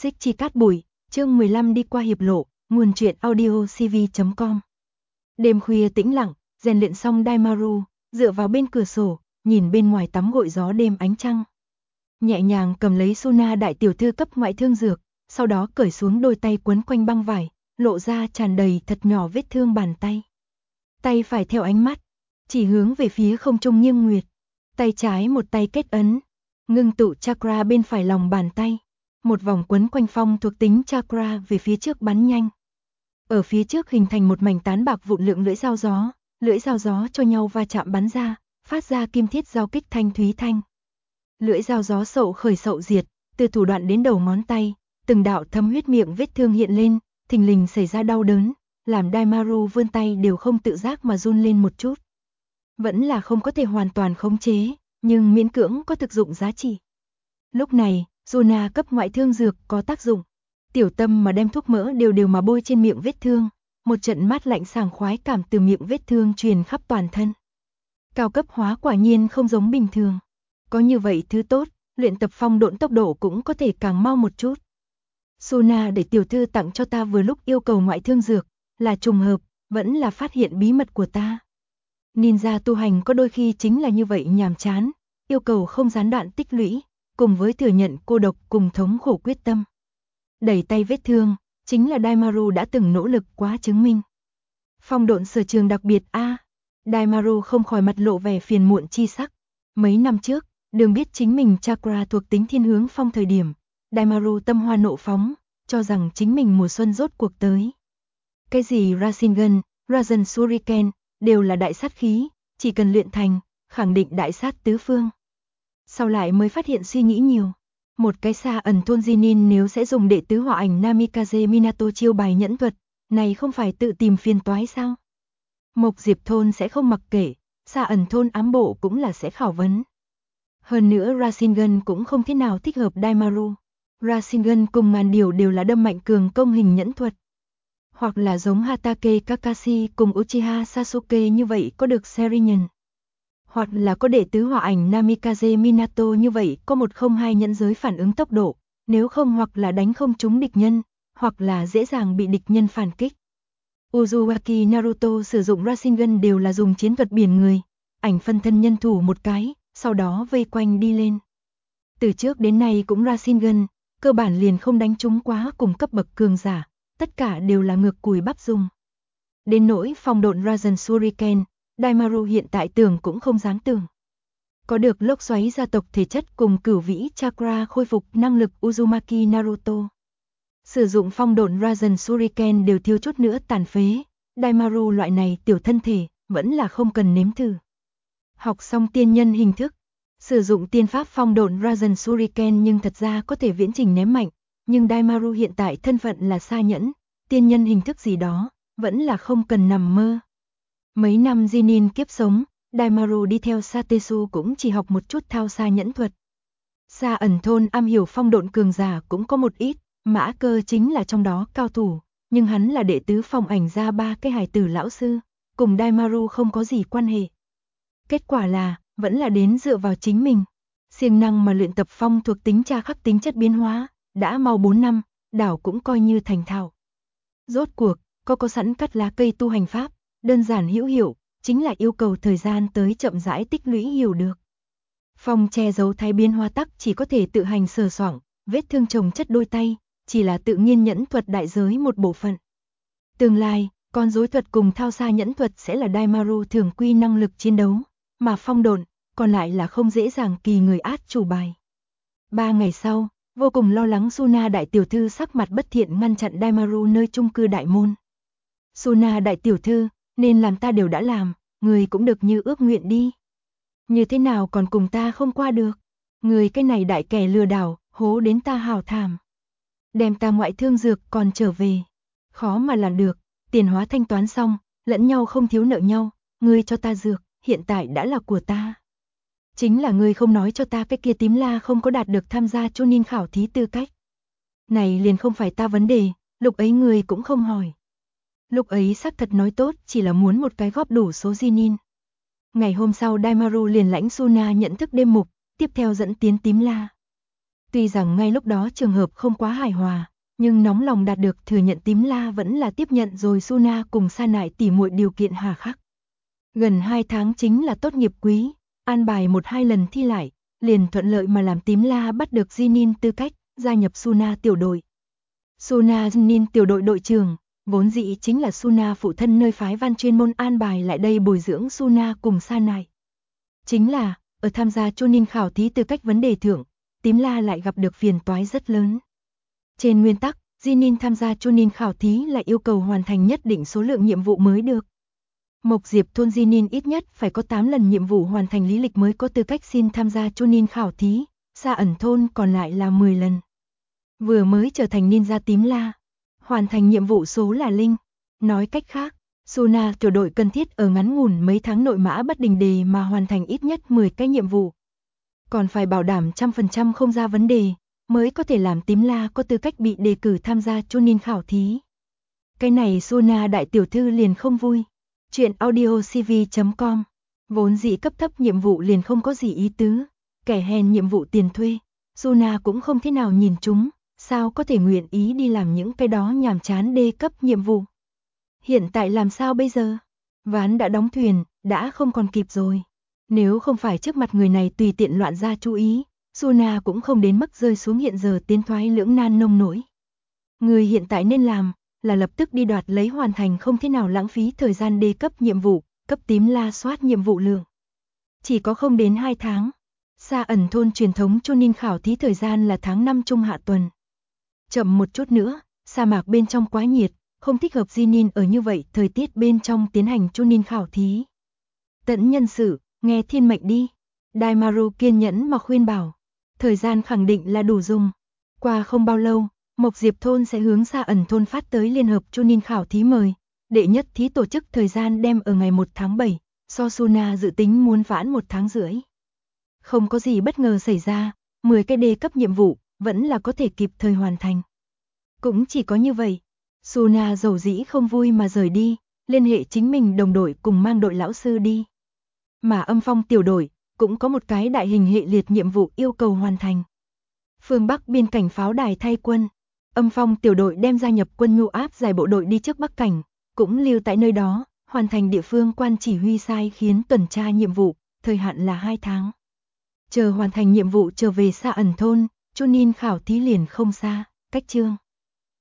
Xích chi cát bụi, chương 15 đi qua hiệp lộ, nguồn truyện audio cv.com. Đêm khuya tĩnh lặng, rèn luyện xong Daimaru, dựa vào bên cửa sổ, nhìn bên ngoài tắm gội gió đêm ánh trăng. Nhẹ nhàng cầm lấy Suna đại tiểu thư cấp ngoại thương dược, sau đó cởi xuống đôi tay quấn quanh băng vải, lộ ra tràn đầy thật nhỏ vết thương bàn tay. Tay phải theo ánh mắt, chỉ hướng về phía không trung nghiêng nguyệt. Tay trái một tay kết ấn, ngưng tụ chakra bên phải lòng bàn tay. Một vòng quấn quanh phong thuộc tính chakra về phía trước bắn nhanh. Ở phía trước hình thành một mảnh tán bạc vụn lượng lưỡi dao gió cho nhau va chạm bắn ra, phát ra kim thiết giao kích thanh thúy thanh. Lưỡi dao gió sậu khởi sậu diệt, từ thủ đoạn đến đầu ngón tay, từng đạo thâm huyết miệng vết thương hiện lên, thình lình xảy ra đau đớn, làm Daimaru vươn tay đều không tự giác mà run lên một chút. Vẫn là không có thể hoàn toàn khống chế, nhưng miễn cưỡng có thực dụng giá trị. Lúc này, Suna cấp ngoại thương dược có tác dụng. Tiểu Tâm mà đem thuốc mỡ đều mà bôi trên miệng vết thương, một trận mát lạnh sảng khoái cảm từ miệng vết thương truyền khắp toàn thân. Cao cấp hóa quả nhiên không giống bình thường. Có như vậy thứ tốt, luyện tập phong độn tốc độ cũng có thể càng mau một chút. Suna để tiểu thư tặng cho ta vừa lúc yêu cầu ngoại thương dược, là trùng hợp, vẫn là phát hiện bí mật của ta. Ninja tu hành có đôi khi chính là như vậy nhàm chán, yêu cầu không gián đoạn tích lũy, cùng với thừa nhận cô độc cùng thống khổ quyết tâm. Đẩy tay vết thương, chính là Daimaru đã từng nỗ lực quá chứng minh. Phong độn sở trường đặc biệt a. Daimaru không khỏi mặt lộ vẻ phiền muộn chi sắc. Mấy năm trước, đừng biết chính mình chakra thuộc tính thiên hướng phong thời điểm, Daimaru tâm hoa nộ phóng, cho rằng chính mình mùa xuân rốt cuộc tới. Cái gì Rasengan, Rasen Shuriken, đều là đại sát khí, chỉ cần luyện thành, khẳng định đại sát tứ phương. Sau lại mới phát hiện suy nghĩ nhiều. Một cái xa ẩn thôn Jinin nếu sẽ dùng đệ tứ hỏa ảnh Namikaze Minato chiêu bài nhẫn thuật, này không phải tự tìm phiền toái sao? Mộc Diệp thôn sẽ không mặc kệ, xa ẩn thôn ám bộ cũng là sẽ khảo vấn. Hơn nữa Rasengan cũng không thế nào thích hợp Daimaru. Rasengan cùng ngàn điều đều là đâm mạnh cường công hình nhẫn thuật. Hoặc là giống Hatake Kakashi cùng Uchiha Sasuke như vậy có được Sharingan. Hoặc là có đệ tứ hỏa ảnh Namikaze Minato như vậy có 102 nhẫn giới phản ứng tốc độ, nếu không hoặc là đánh không trúng địch nhân, hoặc là dễ dàng bị địch nhân phản kích. Uzumaki Naruto sử dụng Rasengan đều là dùng chiến thuật biển người, ảnh phân thân nhân thủ một cái, sau đó vây quanh đi lên. Từ trước đến nay cũng Rasengan, cơ bản liền không đánh trúng quá cùng cấp bậc cường giả, tất cả đều là ngược cùi bắp dùng. Đến nỗi phong độn Rasen Shuriken, Daimaru hiện tại tưởng cũng không dám tưởng. Có được lốc xoáy gia tộc thể chất cùng cửu vĩ chakra khôi phục năng lực Uzumaki Naruto. Sử dụng phong độn Rasen Shuriken đều thiếu chút nữa tàn phế, Daimaru loại này tiểu thân thể, vẫn là không cần nếm thử. Học xong tiên nhân hình thức, sử dụng tiên pháp phong độn Rasen Shuriken nhưng thật ra có thể viễn trình ném mạnh, nhưng Daimaru hiện tại thân phận là sa nhẫn, tiên nhân hình thức gì đó, vẫn là không cần nằm mơ. Mấy năm Jinin kiếp sống, Daimaru đi theo Satesu cũng chỉ học một chút thao sa nhẫn thuật. Sa ẩn thôn am hiểu phong độn cường giả cũng có một ít, Mã Cơ chính là trong đó cao thủ, nhưng hắn là đệ tứ phong ảnh ra 3 cái hài tử lão sư, cùng Daimaru không có gì quan hệ. Kết quả là, vẫn là đến dựa vào chính mình. Siêng năng mà luyện tập phong thuộc tính tra khắc tính chất biến hóa, đã mau 4 năm, đảo cũng coi như thành thạo. Rốt cuộc, có sẵn cắt lá cây tu hành pháp, đơn giản hữu hiệu, chính là yêu cầu thời gian tới chậm rãi tích lũy hiểu được. Phong che giấu thái biến hóa tắc chỉ có thể tự hành sờ soạng, vết thương chồng chất đôi tay, chỉ là tự nhiên nhẫn thuật đại giới một bộ phận. Tương lai, con rối thuật cùng thao sa nhẫn thuật sẽ là Daimaru thường quy năng lực chiến đấu, mà phong độn, còn lại là không dễ dàng kỳ người át chủ bài. 3 ngày sau, vô cùng lo lắng Suna đại tiểu thư sắc mặt bất thiện ngăn chặn Daimaru nơi chung cư đại môn. Suna đại tiểu thư, nên làm ta đều đã làm, người cũng được như ước nguyện đi. Như thế nào còn cùng ta không qua được? Người cái này đại kẻ lừa đảo, hố đến ta hào thảm. Đem ta ngoại thương dược còn trở về. Khó mà làm được, tiền hóa thanh toán xong, lẫn nhau không thiếu nợ nhau, ngươi cho ta dược, hiện tại đã là của ta. Chính là ngươi không nói cho ta cái kia tím la không có đạt được tham gia Chunin khảo thí tư cách. Này liền không phải ta vấn đề, lúc ấy ngươi cũng không hỏi. Lúc ấy xác thật nói tốt chỉ là muốn một cái góp đủ số Jinin. Ngày hôm sau Daimaru liền lãnh Suna nhận thức đêm mục, tiếp theo dẫn tiến tím la. Tuy rằng ngay lúc đó trường hợp không quá hài hòa, nhưng nóng lòng đạt được thừa nhận Tím La vẫn là tiếp nhận rồi Suna cùng Sa Nại tỉ muội điều kiện hà khắc. Gần 2 tháng chính là tốt nghiệp quý, an bài 1-2 lần thi lại, liền thuận lợi mà làm Tím La bắt được Jinin tư cách, gia nhập Suna tiểu đội. Suna Jinin tiểu đội đội trưởng, vốn dĩ chính là Suna phụ thân nơi phái Văn chuyên môn an bài lại đây bồi dưỡng Suna cùng Sa Nại. Chính là, ở tham gia Chunin khảo thí tư cách vấn đề thưởng, Tím La lại gặp được phiền toái rất lớn. Trên nguyên tắc, Jinin tham gia Chunin khảo thí lại yêu cầu hoàn thành nhất định số lượng nhiệm vụ mới được. Mộc Diệp thôn Jinin ít nhất phải có 8 lần nhiệm vụ hoàn thành lý lịch mới có tư cách xin tham gia Chunin khảo thí, Sa ẩn thôn còn lại là 10 lần. Vừa mới trở thành ninja Tím La, hoàn thành nhiệm vụ số là linh. Nói cách khác, Suna tiểu đội cần thiết ở ngắn ngủn mấy tháng nội mã bất đình đề mà hoàn thành ít nhất 10 cái nhiệm vụ. Còn phải bảo đảm 100% không ra vấn đề, mới có thể làm Tím La có tư cách bị đề cử tham gia Chunin khảo thí. Cái này Suna đại tiểu thư liền không vui. Chuyện audiocv.com. Vốn dĩ cấp thấp nhiệm vụ liền không có gì ý tứ, kẻ hèn nhiệm vụ tiền thuê, Suna cũng không thế nào nhìn chúng, sao có thể nguyện ý đi làm những cái đó nhàm chán đê cấp nhiệm vụ. Hiện tại làm sao bây giờ? Ván đã đóng thuyền, đã không còn kịp rồi. Nếu không phải trước mặt người này tùy tiện loạn ra chú ý, Suna cũng không đến mức rơi xuống hiện giờ tiến thoái lưỡng nan nông nỗi. Người hiện tại nên làm là lập tức đi đoạt lấy hoàn thành không thế nào lãng phí thời gian đề cấp nhiệm vụ, cấp Tím La soát nhiệm vụ lượng. Chỉ có không đến 2 tháng. Sa ẩn thôn truyền thống Chunin khảo thí thời gian là tháng 5 trung hạ tuần. Chậm một chút nữa, sa mạc bên trong quá nhiệt, không thích hợp Jinin ở như vậy thời tiết bên trong tiến hành Chunin khảo thí. Tận nhân sự, nghe thiên mệnh đi. Daimaru kiên nhẫn mà khuyên bảo. Thời gian khẳng định là đủ dùng. Qua không bao lâu, Mộc Diệp thôn sẽ hướng Sa ẩn thôn phát tới liên hợp Chunin khảo thí mời. Đệ nhất thí tổ chức thời gian đem ở ngày 1 tháng 7, so Suna dự tính muốn vãn 1 tháng rưỡi. Không có gì bất ngờ xảy ra, 10 cái đề cấp nhiệm vụ vẫn là có thể kịp thời hoàn thành. Cũng chỉ có như vậy, Suna dầu dĩ không vui mà rời đi, liên hệ chính mình đồng đội cùng mang đội lão sư đi. Mà Âm Phong tiểu đội cũng có một cái đại hình hệ liệt nhiệm vụ yêu cầu hoàn thành. Phương Bắc biên cảnh pháo đài thay quân, Âm Phong tiểu đội đem gia nhập quân nhu áp giải bộ đội đi trước Bắc cảnh, cũng lưu tại nơi đó, hoàn thành địa phương quan chỉ huy sai khiến tuần tra nhiệm vụ, thời hạn là 2 tháng. Chờ hoàn thành nhiệm vụ trở về Sa ẩn thôn, Chunin khảo thí liền không xa, cách chương.